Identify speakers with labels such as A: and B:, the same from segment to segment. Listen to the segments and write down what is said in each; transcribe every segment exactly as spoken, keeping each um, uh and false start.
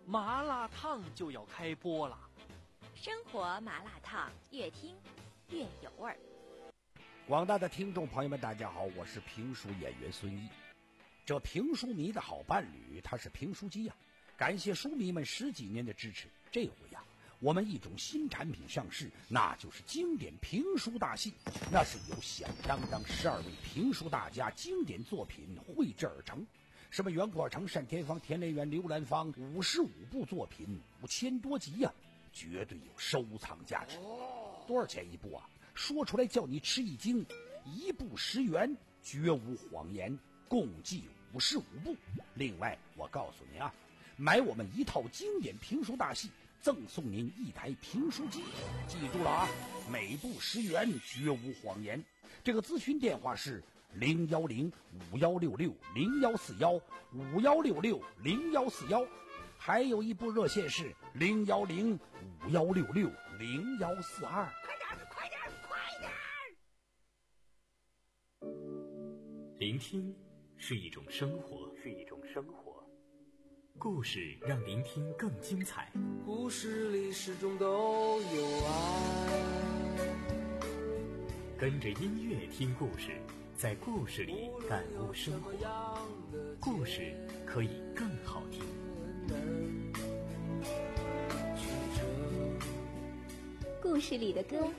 A: 麻辣烫就要开播了。
B: 生活麻辣烫，越听越有味儿。
C: 广大的听众朋友们大家好，我是评书演员孙一。这评书迷的好伴侣他是评书机呀、啊，感谢书迷们十几年的支持。这回呀、啊，我们一种新产品上市，那就是经典评书大戏。那是由响当当十二位评书大家经典作品绘制而成，什么袁阔成、单田芳、田连元、刘兰芳，五十五部作品，五千多集呀、啊，绝对有收藏价值。多少钱一部啊？说出来叫你吃一惊，一部十元，绝无谎言，共计五十五部。另外我告诉您啊，买我们一套经典评书大戏，赠送您一台评书机。记住了啊，每部十元，绝无谎言。这个咨询电话是零幺零五幺六六零幺四幺五幺六六零幺四幺，还有一部热线是零幺零五幺六六零幺四二。
D: 快点快点！
E: 聆听是一种生活，是一种生活。故事让聆听更精彩。
F: 故事里始终都有爱。
E: 跟着音乐听故事，在故事里感悟生活。故事可以更好听。
B: 故事里的歌。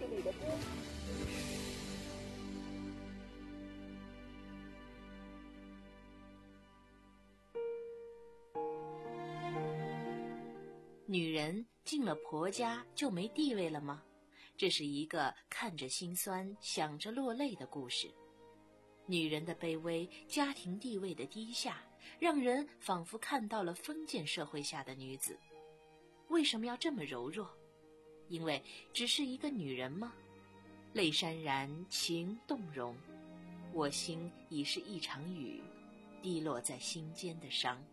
B: 女人进了婆家就没地位了吗？这是一个看着心酸想着落泪的故事。女人的卑微，家庭地位的低下，让人仿佛看到了封建社会下的女子。为什么要这么柔弱？因为只是一个女人吗？泪潸然，情动容，我心已是一场雨，滴落在心间的伤。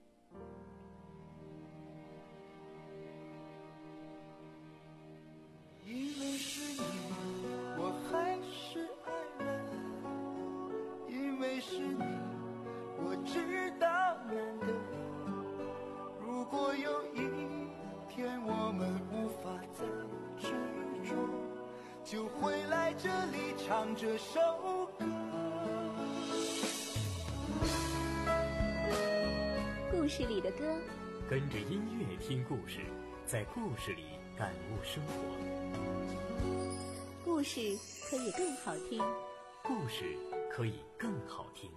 G: 因为是你，我还是爱了；因为是你，我知道难得。如果有一天我们无法再执着，就回来这里唱这首歌。
B: 故事里的歌，
E: 跟着音乐听故事，在故事里感悟生活。
B: 故事可以更好听，
E: 故事可以更好听。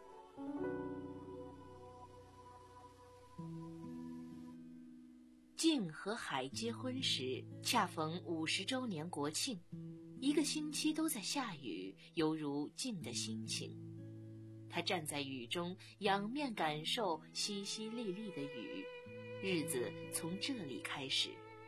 B: 静和海结婚时，恰逢五十周年国庆，一个星期都在下雨，犹如静的心情。他站在雨中，仰面感受淅淅沥沥的雨，日子从这里开始。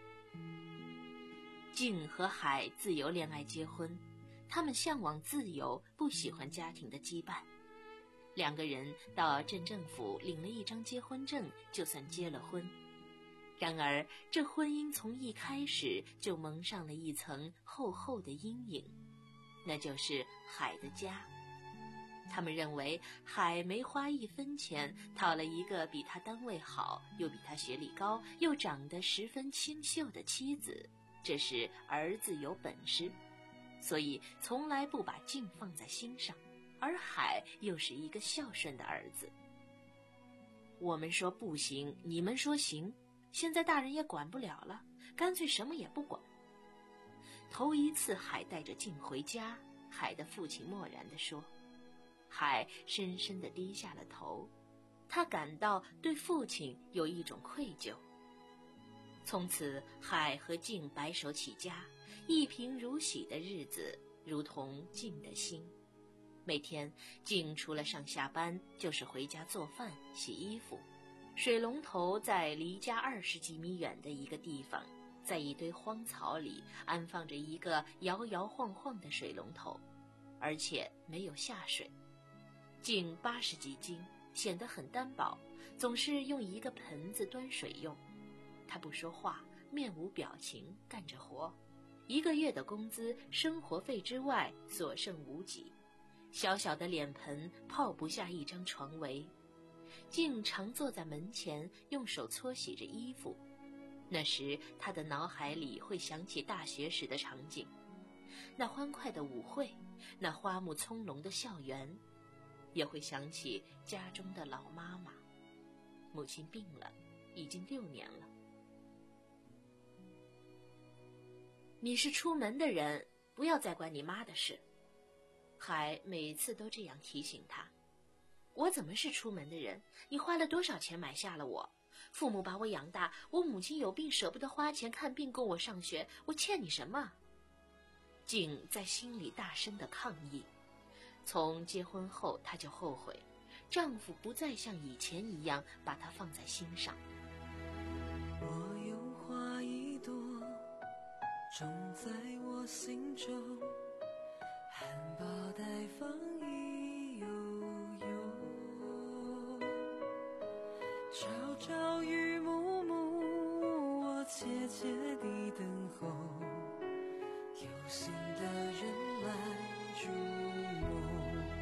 B: 静和海自由恋爱结婚，他们向往自由，不喜欢家庭的羁绊。两个人到镇政府领了一张结婚证，就算结了婚。然而这婚姻从一开始就蒙上了一层厚厚的阴影，那就是海的家。他们认为海没花一分钱讨了一个比他单位好，又比他学历高，又长得十分清秀的妻子，这是儿子有本事，所以从来不把静放在心上，而海又是一个孝顺的儿子。我们说不行，你们说行，现在大人也管不了了，干脆什么也不管。头一次海带着静回家，海的父亲漠然地说。海深深地低下了头，他感到对父亲有一种愧疚。从此海和静白手起家，一贫如洗的日子如同静的心。每天静除了上下班就是回家做饭洗衣服，水龙头在离家二十几米远的一个地方，在一堆荒草里安放着一个摇摇晃晃的水龙头，而且没有下水。静八十几斤，显得很单薄，总是用一个盆子端水用。他不说话，面无表情，干着活。一个月的工资、生活费之外所剩无几，小小的脸盆泡不下一张床围。 静常坐在门前，用手搓洗着衣服。那时他的脑海里会想起大学时的场景，那欢快的舞会，那花木葱茏的校园，也会想起家中的老妈妈。母亲病了，已经六年了。你是出门的人，不要再管你妈的事。海每次都这样提醒他。我怎么是出门的人？你花了多少钱买下了我？父母把我养大，我母亲有病舍不得花钱看病供我上学，我欠你什么？静在心里大声地抗议。从结婚后，她就后悔，丈夫不再像以前一样把她放在心上。
F: 我有花一朵，种在我心中，含苞待放意悠悠，朝朝与暮暮，我切切地等候，有心的人来入梦。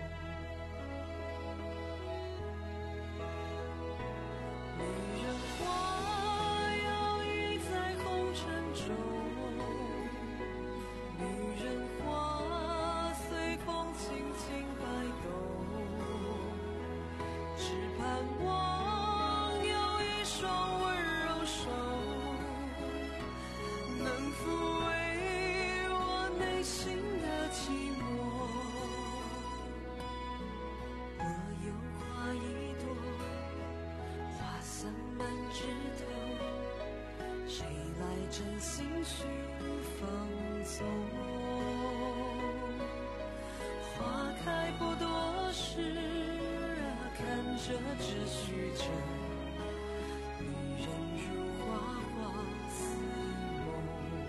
F: 女人花摇曳在红尘中，女人花随风轻轻摆动，只盼望有一双温柔手，能抚慰我内心的寂寞。我有花一朵，花散满枝头，谁来真心去放纵？花开不多时啊，看着只虚着，女人如花花似梦。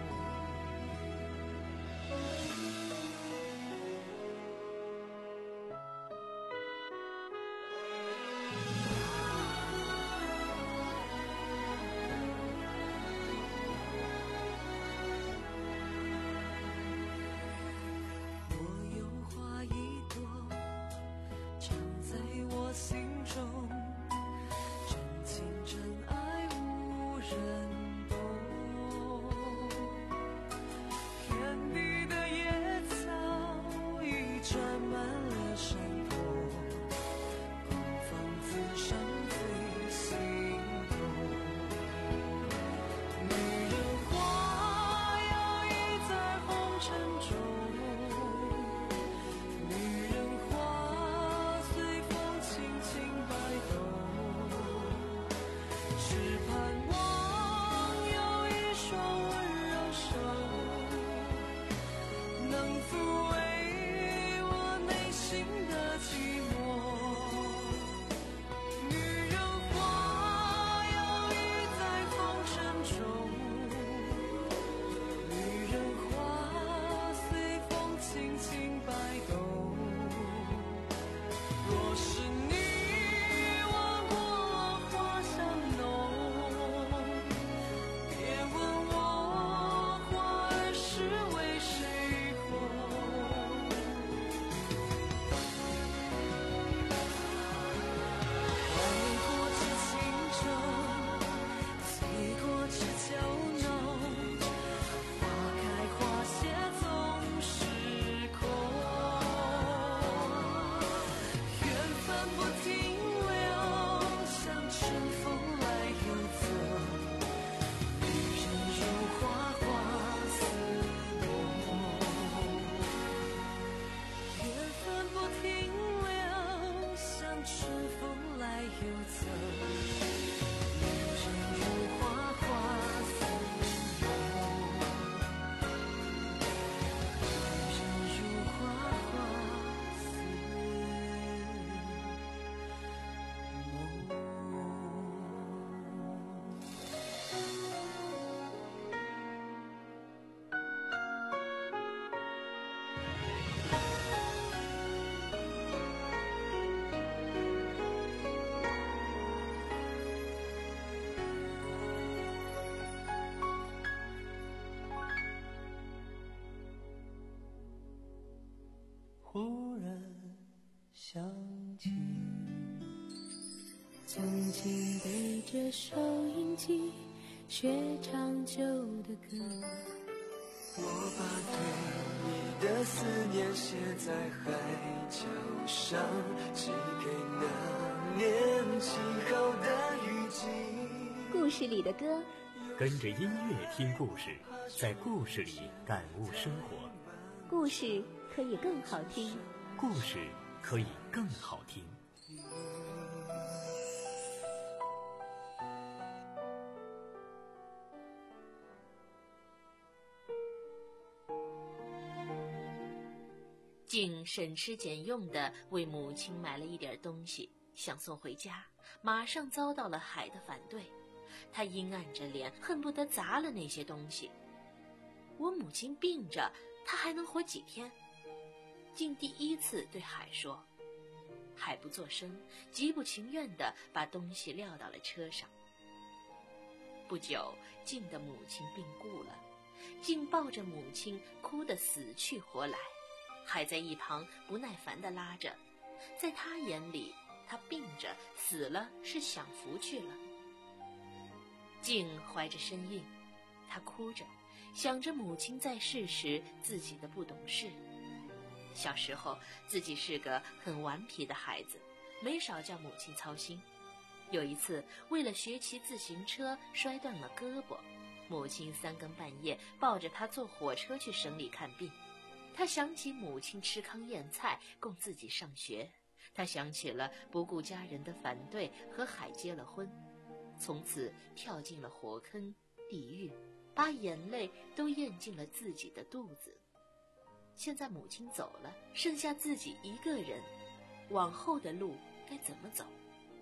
F: 我有花一朵，常在我心中，真情真爱无人懂。遍地的野草已沾满了山坡，空房子上最心痛。女人花摇曳在红尘中，女人花随风轻轻摆动，只盼望有一双温柔手，能抚慰我内心的寂寞。女人花摇曳在红尘中，女人花随风轻轻摆动。若是你闻过花香浓，别问我花儿是为谁红。爱过知情重，醉过知酒浓，花开花谢总是空。缘分不停留，像春风来又走，女人如花花似梦。缘分不停留，像春风来又走，女人如花花似梦。女人如花花似梦。忽然想起， 曾经背着收音机学唱旧的歌，
G: 我把对你的思念写在海角上，寄给那年轻后的雨季。
B: 故事里的歌，
E: 跟着音乐听故事，在故事里感悟生活。
B: 故事可以更好听，
E: 故事可以更好听。
B: 静省吃俭用地为母亲买了一点东西，想送回家，马上遭到了海的反对。他阴暗着脸，恨不得砸了那些东西。我母亲病着，她还能活几天？静第一次对海说。海不作声，极不情愿地把东西撂到了车上。不久，静的母亲病故了，静抱着母亲，哭得死去活来。海在一旁不耐烦地拉着，在他眼里，他病着死了是享福去了。静怀着身孕，他哭着，想着母亲在世时自己的不懂事。小时候自己是个很顽皮的孩子，没少叫母亲操心。有一次为了学骑自行车摔断了胳膊，母亲三更半夜抱着他坐火车去省里看病。他想起母亲吃糠咽菜供自己上学，他想起了不顾家人的反对和海结了婚，从此跳进了火坑地狱，把眼泪都咽进了自己的肚子。现在母亲走了，剩下自己一个人，往后的路该怎么走？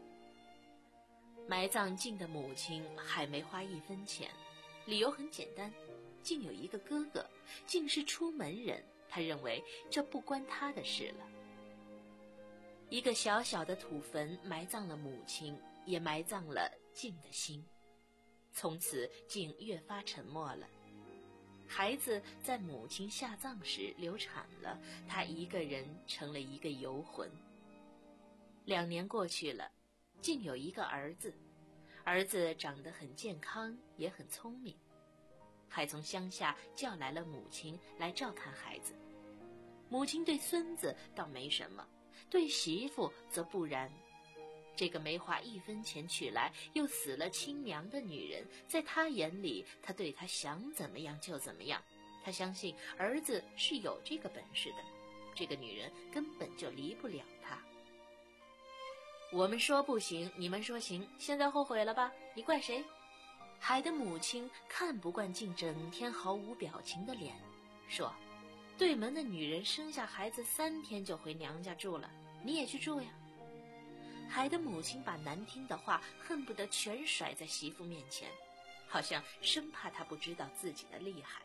B: 埋葬静的母亲还没花一分钱，理由很简单，静有一个哥哥，静是出门人，他认为这不关他的事了。一个小小的土坟埋葬了母亲，也埋葬了静的心。从此静越发沉默了。孩子在母亲下葬时流产了，他一个人成了一个游魂。两年过去了，静有一个儿子，儿子长得很健康，也很聪明，还从乡下叫来了母亲来照看孩子。母亲对孙子倒没什么，对媳妇则不然。这个没花一分钱娶来又死了亲娘的女人，在她眼里，她对她想怎么样就怎么样。她相信儿子是有这个本事的，这个女人根本就离不了他。我们说不行，你们说行，现在后悔了吧？你怪谁？海的母亲看不惯静整天毫无表情的脸，说：对门的女人生下孩子三天就回娘家住了，你也去住呀。海的母亲把难听的话恨不得全甩在媳妇面前，好像生怕她不知道自己的厉害。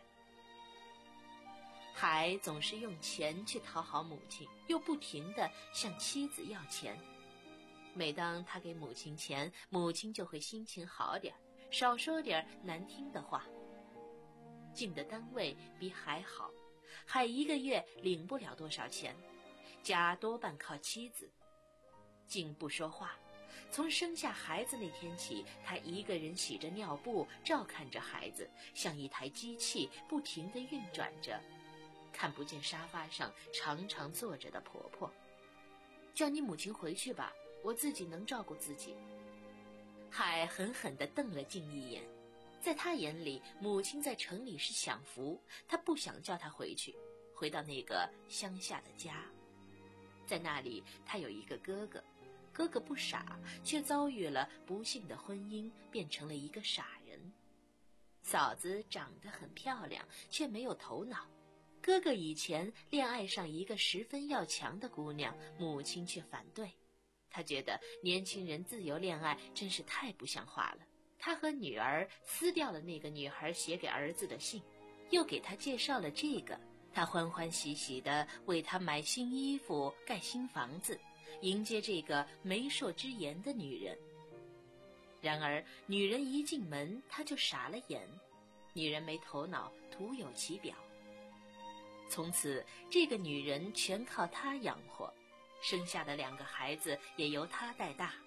B: 海总是用钱去讨好母亲，又不停地向妻子要钱。每当他给母亲钱，母亲就会心情好点，少说点难听的话。静的单位比海好，海一个月领不了多少钱，家多半靠妻子。静不说话，从生下孩子那天起，她一个人洗着尿布，照看着孩子，像一台机器不停地运转着，看不见沙发上常常坐着的婆婆。叫你母亲回去吧，我自己能照顾自己。海狠狠地瞪了静一眼，在他眼里，母亲在城里是享福，他不想叫她回去，回到那个乡下的家。在那里，他有一个哥哥，哥哥不傻，却遭遇了不幸的婚姻，变成了一个傻人。嫂子长得很漂亮，却没有头脑。哥哥以前恋爱上一个十分要强的姑娘，母亲却反对。他觉得年轻人自由恋爱真是太不像话了。他和女儿撕掉了那个女孩写给儿子的信，又给他介绍了这个。他欢欢喜喜地为他买新衣服，盖新房子，迎接这个媒妁之言的女人。然而女人一进门，他就傻了眼。女人没头脑，徒有其表。从此这个女人全靠他养活，生下的两个孩子也由他带大。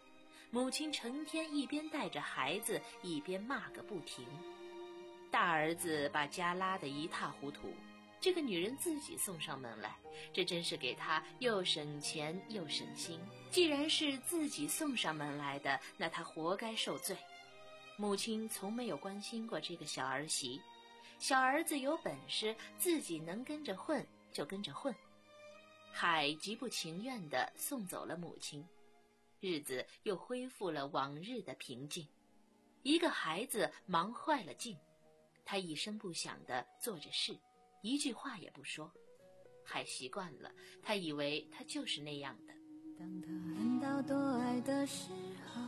B: 母亲成天一边带着孩子，一边骂个不停。大儿子把家拉得一塌糊涂，这个女人自己送上门来，这真是给她又省钱又省心。既然是自己送上门来的，那她活该受罪。母亲从没有关心过这个小儿媳，小儿子有本事，自己能跟着混就跟着混。海极不情愿地送走了母亲，日子又恢复了往日的平静。一个孩子忙坏了劲，他一声不响地做着事，一句话也不说。海习惯了，他以为他就是那样的。
F: 当他恨到多爱的时候，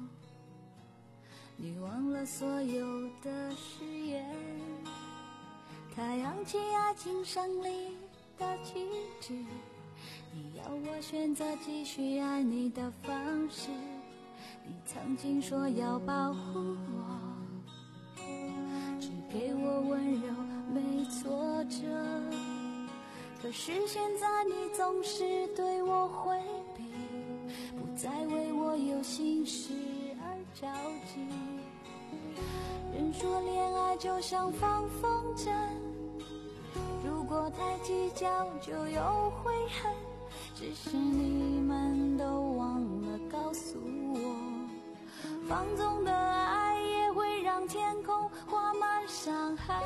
F: 你忘了所有的誓言，他扬起爱情胜利的旗帜，你要我选择继续爱你的方式。你曾经说要保护我，只给我温柔没挫折，可是现在你总是对我回避，不再为我有心事而着急。人说恋爱就像放风筝，如果太计较就有悔恨，只是你们都忘了告诉我，放纵的爱也会让天空画满伤痕。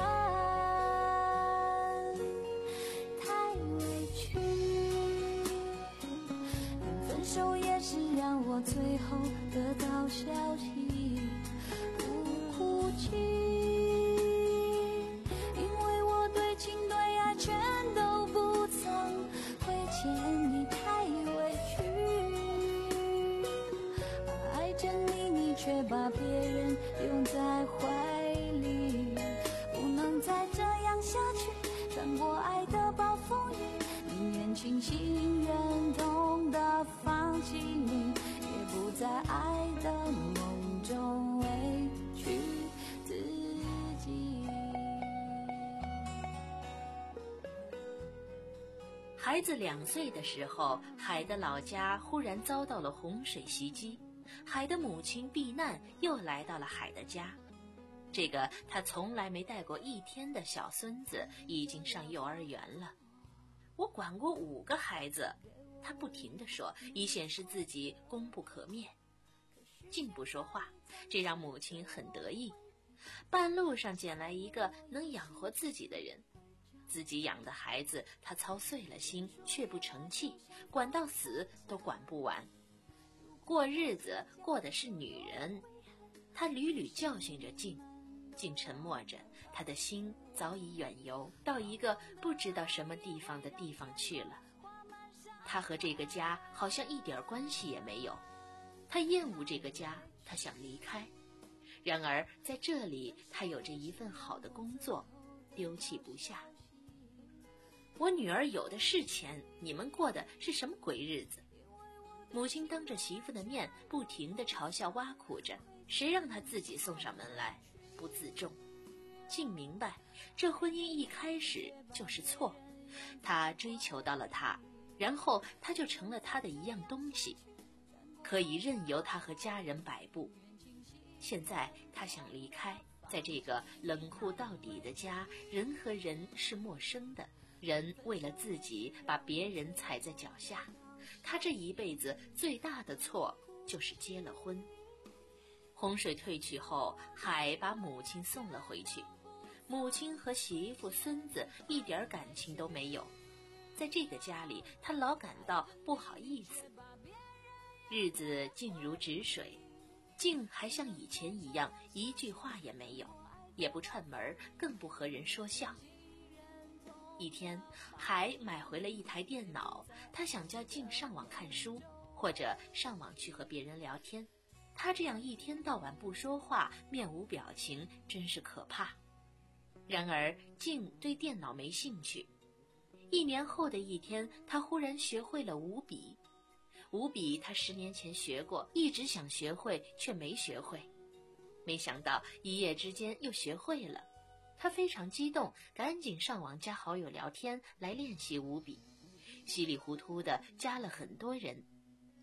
F: 太委屈，分手也是让我最后得到消息，不哭泣，因为我对情对爱全都不曾亏欠你。太委屈，爱着你，你却把别人拥在怀里，不能再这样下去，穿过爱的暴风雨，宁愿清醒忍痛的放弃你，也不在爱的梦中委屈自己。
B: 孩子两岁的时候，海的老家忽然遭到了洪水袭击，海的母亲避难，又来到了海的家。这个他从来没带过一天的小孙子已经上幼儿园了。我管过五个孩子，他不停地说，以显示自己功不可灭。竟不说话，这让母亲很得意。半路上捡来一个能养活自己的人，自己养的孩子他操碎了心，却不成器，管到死都管不完。过日子过的是女人，他屡屡教训着静，静沉默着，他的心早已远游到一个不知道什么地方的地方去了。他和这个家好像一点关系也没有，他厌恶这个家，他想离开。然而在这里，他有着一份好的工作，丢弃不下。我女儿有的是钱，你们过的是什么鬼日子？母亲当着媳妇的面不停地嘲笑挖苦着，谁让她自己送上门来，不自重。静明白，这婚姻一开始就是错，她追求到了他，然后他就成了她的一样东西，可以任由他和家人摆布。现在他想离开，在这个冷酷到底的家，人和人是陌生的，人为了自己把别人踩在脚下。他这一辈子最大的错就是结了婚。洪水退去后，海把母亲送了回去，母亲和媳妇孙子一点感情都没有，在这个家里他老感到不好意思。日子静如止水，静还像以前一样一句话也没有，也不串门，更不和人说笑。一天，海买回了一台电脑，他想叫静上网看书，或者上网去和别人聊天。他这样一天到晚不说话，面无表情，真是可怕。然而静对电脑没兴趣。一年后的一天，他忽然学会了五笔。五笔他十年前学过，一直想学会，却没学会。没想到一夜之间又学会了。他非常激动，赶紧上网加好友聊天来练习五笔，稀里糊涂的加了很多人。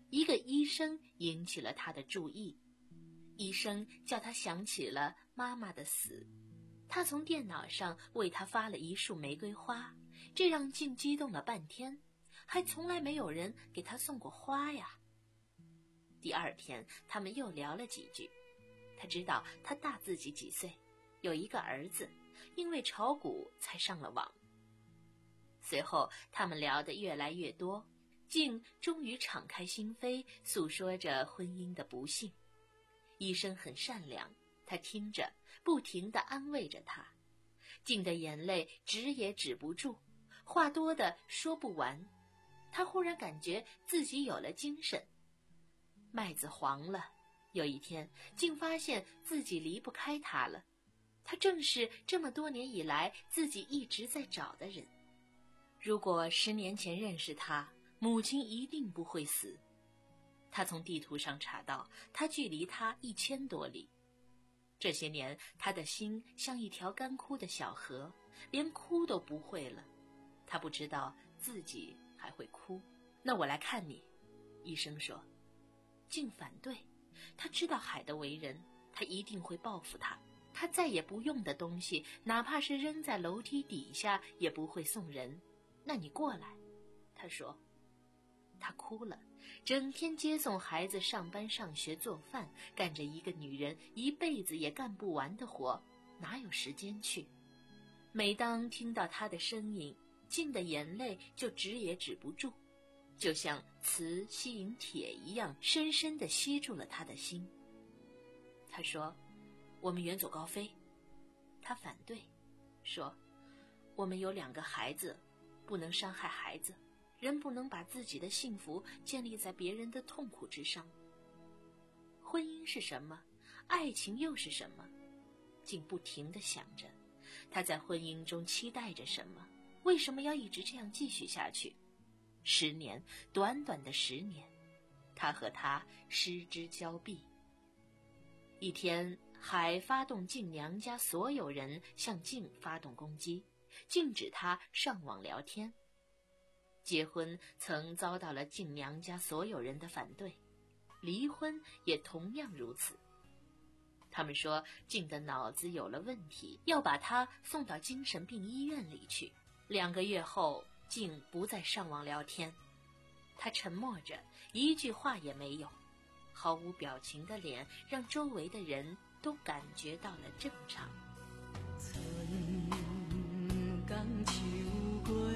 B: 一个医生引起了他的注意。医生叫他想起了妈妈的死，他从电脑上为他发了一束玫瑰花，这让静激动了半天，还从来没有人给他送过花呀。第二天他们又聊了几句，他知道他大自己几岁，有一个儿子，因为炒股才上了网。随后他们聊得越来越多，静终于敞开心扉，诉说着婚姻的不幸。医生很善良，他听着，不停地安慰着他。静的眼泪止也止不住，话多的说不完。他忽然感觉自己有了精神。麦子黄了，有一天静发现自己离不开他了，他正是这么多年以来自己一直在找的人。如果十年前认识他，母亲一定不会死。他从地图上查到，他距离他一千多里。这些年，他的心像一条干枯的小河，连哭都不会了。他不知道自己还会哭。那我来看你，医生说。静反对，他知道海的为人，他一定会报复他。他再也不用的东西，哪怕是扔在楼梯底下，也不会送人。那你过来，他说。他哭了，整天接送孩子上班上学做饭，干着一个女人一辈子也干不完的活，哪有时间去？每当听到他的声音，静的眼泪就止也止不住，就像磁吸引铁一样，深深地吸住了他的心。他说，我们远走高飞。他反对，说，我们有两个孩子，不能伤害孩子，人不能把自己的幸福建立在别人的痛苦之上。婚姻是什么？爱情又是什么？竟不停地想着，他在婚姻中期待着什么？为什么要一直这样继续下去？十年，短短的十年，他和他失之交臂。一天，海发动静娘家所有人向静发动攻击，禁止他上网聊天。结婚曾遭到了静娘家所有人的反对，离婚也同样如此。他们说静的脑子有了问题，要把她送到精神病医院里去。两个月后，静不再上网聊天，她沉默着，一句话也没有，毫无表情的脸让周围的人都感觉到了正常。
F: 春江秋过，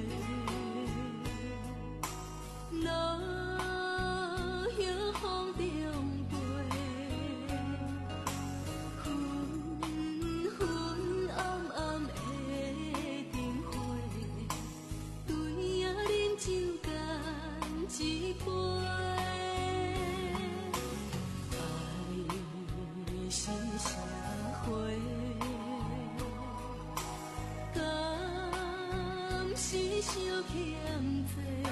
F: 落叶风中飞，昏昏暗暗的灯火，对影饮酒干一杯，爱是社会，敢是伤欠债。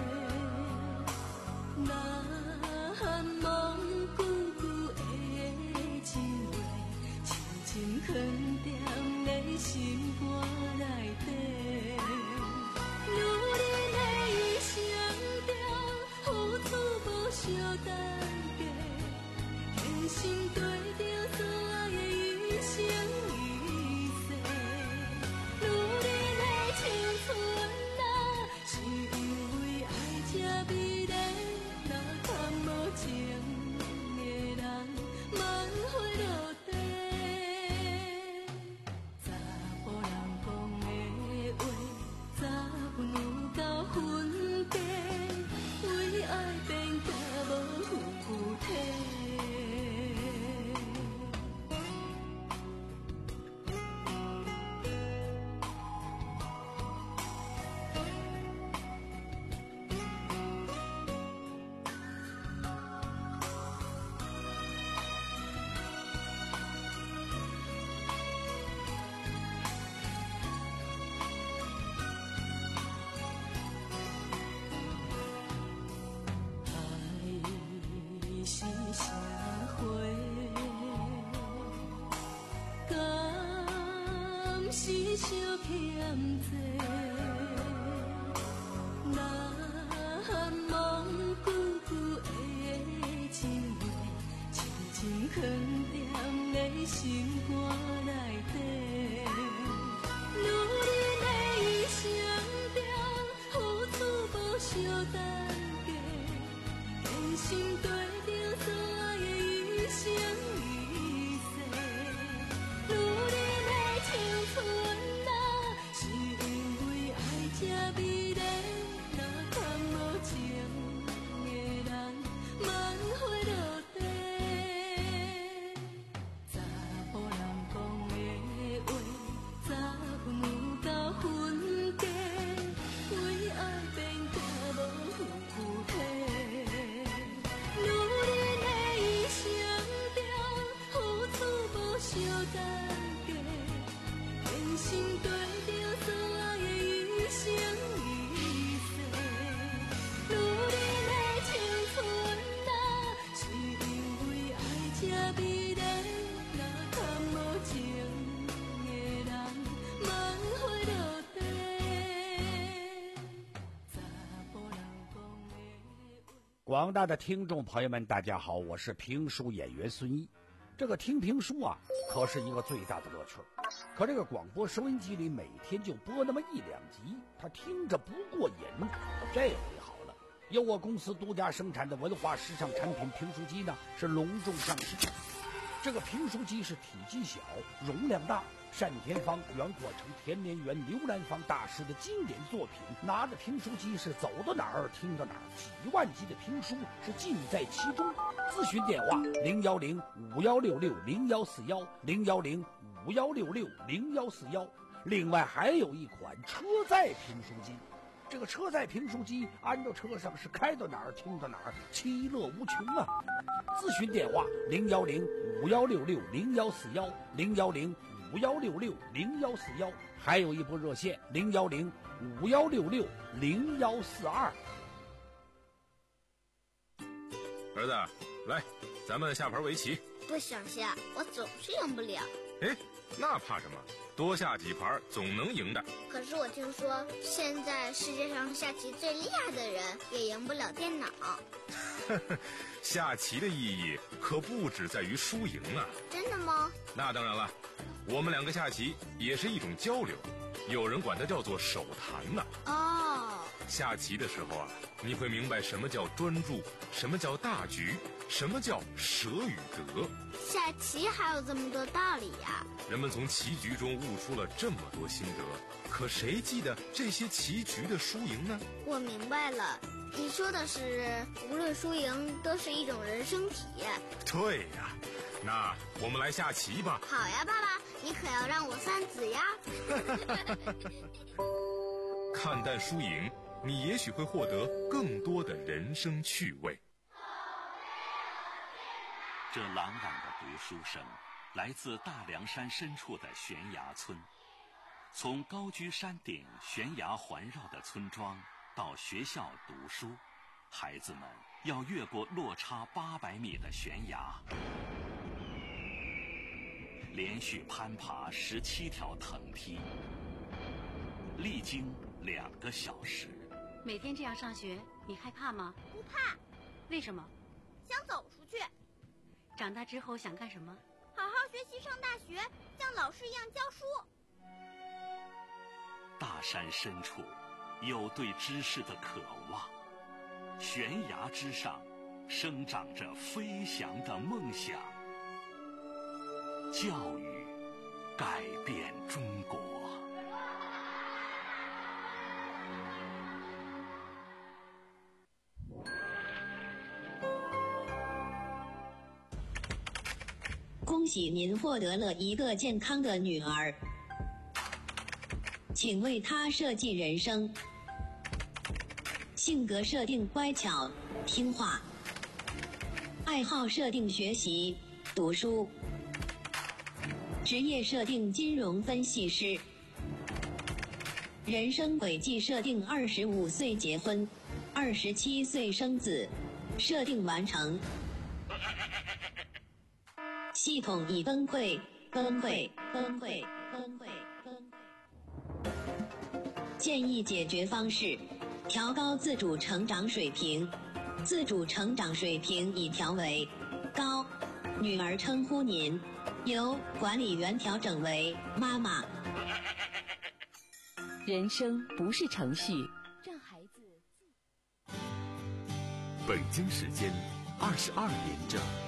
F: 难忘久久的情话，深深藏在的心肝内底。女人的一生中，付出无相等价，献心对着所爱的一生一世。女人的青春啊，是因为爱才美丽。无情的人，万花落地。查甫人讲的话，早晚有够分别，为爱变行无附体。是社会，敢是伤欠债？难忘久久的藏踮在心肝内底。女人的一声调，付出无相等价，献心对着所爱的一生一世。女人的青春啊，是因为爱这美丽，若贪无情的人，万花落地。查甫人讲的话，早分有够分家，为爱变行无负体。女人的一声调，付出无相等价，献心对着所爱的一生一世。女人的青春啊，是因为爱这美丽，若贪无情的人，万花落地。查甫人讲的话。
C: 广大的听众朋友们，大家好，我是评书演员孙毅。这个听评书啊，可是一个最大的乐趣。可这个广播收音机里每天就播那么一两集，他听着不过瘾。这回好了，由我公司独家生产的文化时尚产品评书机呢，是隆重上市。这个评书机是体积小，容量大，单田芳、袁阔成、田连元、刘兰芳大师的经典作品，拿着评书机是走到哪儿听到哪儿，几万集的评书是尽在其中。咨询电话零幺零五幺六六零幺四幺零幺零五幺六六零幺四幺。另外还有一款车载评书机，这个车载评书机安到车上是开到哪儿听到哪儿，其乐无穷啊！咨询电话零幺零五幺六六零幺四幺零幺零五幺六六零幺四幺，还有一部热线零幺零五幺六六零幺四二。
H: 儿子，来，咱们下盘围棋。
D: 不想下，我总是赢不了。
H: 哎，那怕什么？多下几盘总能赢的。
D: 可是我听说，现在世界上下棋最厉害的人也赢不了电脑。
H: 下棋的意义可不只在于输赢啊！
D: 真的吗？
H: 那当然了，我们两个下棋也是一种交流，有人管它叫做手谈呢、
D: 啊。哦。
H: 下棋的时候啊，你会明白什么叫专注，什么叫大局，什么叫舍与得。
D: 下棋还有这么多道理呀、啊！
H: 人们从棋局中悟出了这么多心得，可谁记得这些棋局的输赢呢？
D: 我明白了，你说的是无论输赢都是一种人生体验。
H: 对呀，那我们来下棋吧。
D: 好呀，爸爸，你可要让我三子呀。
H: 看淡输赢，你也许会获得更多的人生趣味。
I: 这朗朗的读书声来自大凉山深处的悬崖村。从高居山顶悬崖环绕的村庄到学校读书，孩子们要越过落差八百米的悬崖，连续攀爬十七条藤梯，历经两个小时。
J: 每天这样上学，你害怕吗？
D: 不怕。
J: 为什么？
D: 想走出去。
J: 长大之后想干什么？
D: 好好学习，上大学，像老师一样教书。
I: 大山深处有对知识的渴望，悬崖之上生长着飞翔的梦想。教育改变中国。
K: 恭喜您获得了一个健康的女儿，请为她设计人生。性格设定乖巧听话，爱好设定学习读书，职业设定金融分析师，人生轨迹设定二十五岁结婚，二十七岁生子，设定完成。系统已崩溃，崩溃，崩溃，崩溃，崩溃。建议解决方式：调高自主成长水平。自主成长水平已调为高。 女儿称呼您，由管理员调整为妈妈。
L: 人生不是程序，
M: 让孩子。
H: 北京时间二十二点整。